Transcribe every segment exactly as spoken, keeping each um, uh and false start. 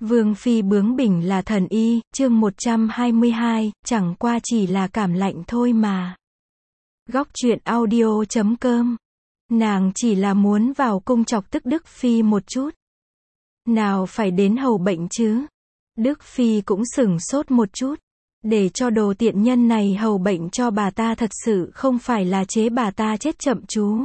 Vương phi bướng bỉnh là thần y, chương một trăm hai mươi hai, chẳng qua chỉ là cảm lạnh thôi mà. Góc truyện audio chấm com. Nàng chỉ là muốn vào cung chọc tức Đức phi một chút. Nào phải đến hầu bệnh chứ? Đức phi cũng sửng sốt một chút. Để cho đồ tiện nhân này hầu bệnh cho bà ta thật sự không phải là chế bà ta chết chậm chú.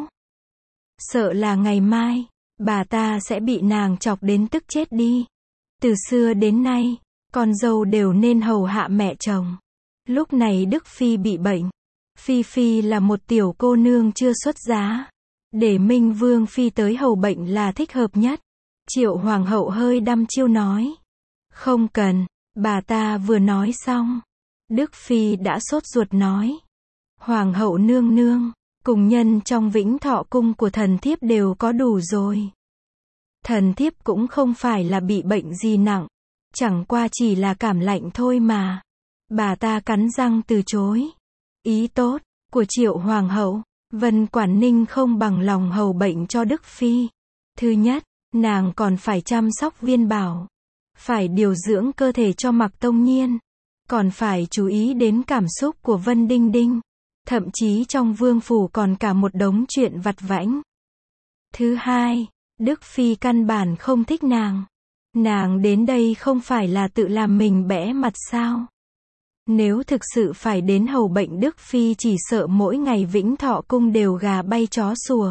Sợ là ngày mai, bà ta sẽ bị nàng chọc đến tức chết đi. Từ xưa đến nay, con dâu đều nên hầu hạ mẹ chồng. Lúc này Đức Phi bị bệnh. Phi Phi là một tiểu cô nương chưa xuất giá. Để Minh Vương Phi tới hầu bệnh là thích hợp nhất. Triệu Hoàng hậu hơi đăm chiêu nói. Không cần, bà ta vừa nói xong. Đức Phi đã sốt ruột nói. Hoàng hậu nương nương, cùng nhân trong Vĩnh Thọ cung của thần thiếp đều có đủ rồi. Thần thiếp cũng không phải là bị bệnh gì nặng, chẳng qua chỉ là cảm lạnh thôi mà. Bà ta cắn răng từ chối. Ý tốt của Triệu Hoàng hậu, Vân Quản Ninh không bằng lòng hầu bệnh cho Đức Phi. Thứ nhất, nàng còn phải chăm sóc Viên Bảo, phải điều dưỡng cơ thể cho Mạc Tông Nhiên, còn phải chú ý đến cảm xúc của Vân Đinh Đinh. Thậm chí trong vương phủ còn cả một đống chuyện vặt vãnh. Thứ hai, Đức Phi căn bản không thích nàng. Nàng đến đây không phải là tự làm mình bẽ mặt sao? Nếu thực sự phải đến hầu bệnh Đức Phi chỉ sợ mỗi ngày Vĩnh Thọ cung đều gà bay chó sủa.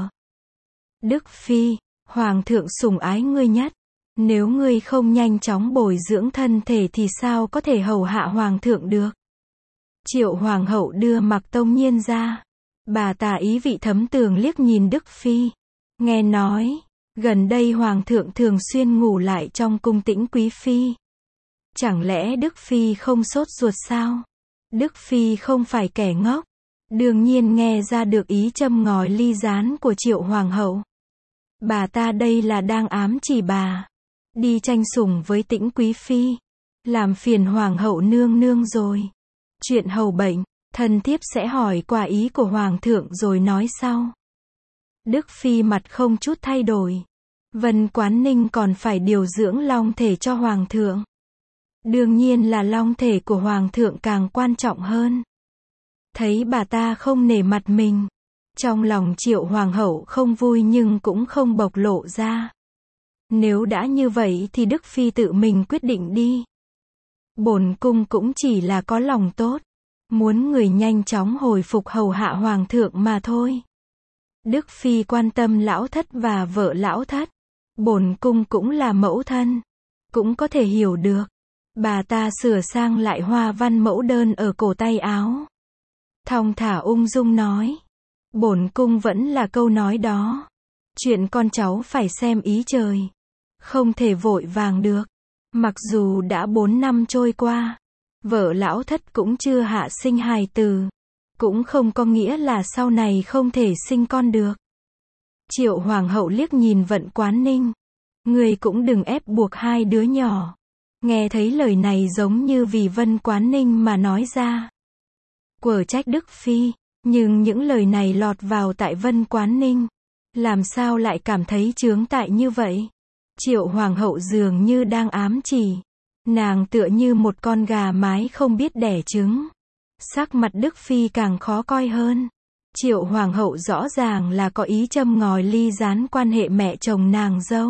Đức Phi, Hoàng thượng sủng ái ngươi nhất. Nếu ngươi không nhanh chóng bồi dưỡng thân thể thì sao có thể hầu hạ Hoàng thượng được? Triệu Hoàng hậu đưa Mạc Tông Nhiên ra. Bà ta ý vị thấm tường liếc nhìn Đức Phi. Nghe nói, gần đây Hoàng thượng thường xuyên ngủ lại trong cung Tĩnh Quý Phi. Chẳng lẽ Đức Phi không sốt ruột sao? Đức Phi không phải kẻ ngốc. Đương nhiên nghe ra được ý châm ngòi ly gián của Triệu Hoàng hậu. Bà ta đây là đang ám chỉ bà. Đi tranh sủng với Tĩnh Quý Phi. Làm phiền Hoàng hậu nương nương rồi. Chuyện hầu bệnh, thần thiếp sẽ hỏi qua ý của Hoàng thượng rồi nói sau. Đức Phi mặt không chút thay đổi. Vân Quán Ninh còn phải điều dưỡng long thể cho Hoàng thượng. Đương nhiên là long thể của Hoàng thượng càng quan trọng hơn. Thấy bà ta không nể mặt mình. Trong lòng Triệu Hoàng hậu không vui nhưng cũng không bộc lộ ra. Nếu đã như vậy thì Đức Phi tự mình quyết định đi. Bổn cung cũng chỉ là có lòng tốt. Muốn người nhanh chóng hồi phục hầu hạ Hoàng thượng mà thôi. Đức Phi quan tâm lão thất và vợ lão thất. Bổn cung cũng là mẫu thân. Cũng có thể hiểu được. Bà ta sửa sang lại hoa văn mẫu đơn ở cổ tay áo. Thong thả ung dung nói. Bổn cung vẫn là câu nói đó. Chuyện con cháu phải xem ý trời. Không thể vội vàng được. Mặc dù đã bốn năm trôi qua. Vợ lão thất cũng chưa hạ sinh hài tử. Cũng không có nghĩa là sau này không thể sinh con được. Triệu Hoàng hậu liếc nhìn Vận Quán Ninh. Người cũng đừng ép buộc hai đứa nhỏ. Nghe thấy lời này giống như vì Vân Quán Ninh mà nói ra. Quở trách Đức Phi. Nhưng những lời này lọt vào tại Vân Quán Ninh. Làm sao lại cảm thấy chướng tại như vậy? Triệu Hoàng hậu dường như đang ám chỉ. Nàng tựa như một con gà mái không biết đẻ trứng. Sắc mặt Đức Phi càng khó coi hơn. Triệu Hoàng hậu rõ ràng là có ý châm ngòi ly gián quan hệ mẹ chồng nàng dâu.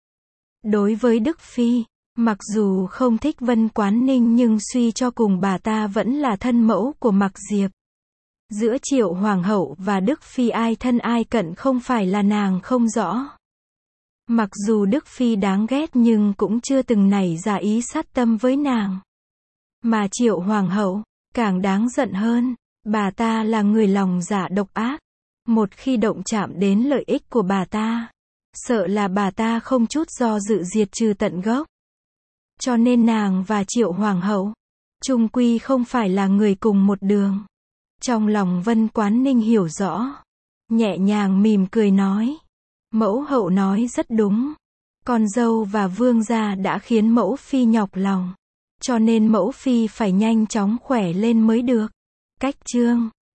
Đối với Đức Phi, mặc dù không thích Vân Quán Ninh nhưng suy cho cùng bà ta vẫn là thân mẫu của Mạc Diệp. Giữa Triệu Hoàng hậu và Đức Phi ai thân ai cận không phải là nàng không rõ. Mặc dù Đức Phi đáng ghét nhưng cũng chưa từng nảy ra ý sát tâm với nàng. Mà Triệu Hoàng hậu, càng đáng giận hơn, bà ta là người lòng dạ độc ác. Một khi động chạm đến lợi ích của bà ta, sợ là bà ta không chút do dự diệt trừ tận gốc. Cho nên nàng và Triệu Hoàng hậu, chung quy không phải là người cùng một đường. Trong lòng Vân Quán Ninh hiểu rõ. Nhẹ nhàng mỉm cười nói. Mẫu hậu nói rất đúng. Con dâu và vương gia đã khiến mẫu phi nhọc lòng. Cho nên mẫu phi phải nhanh chóng khỏe lên mới được. Cách chương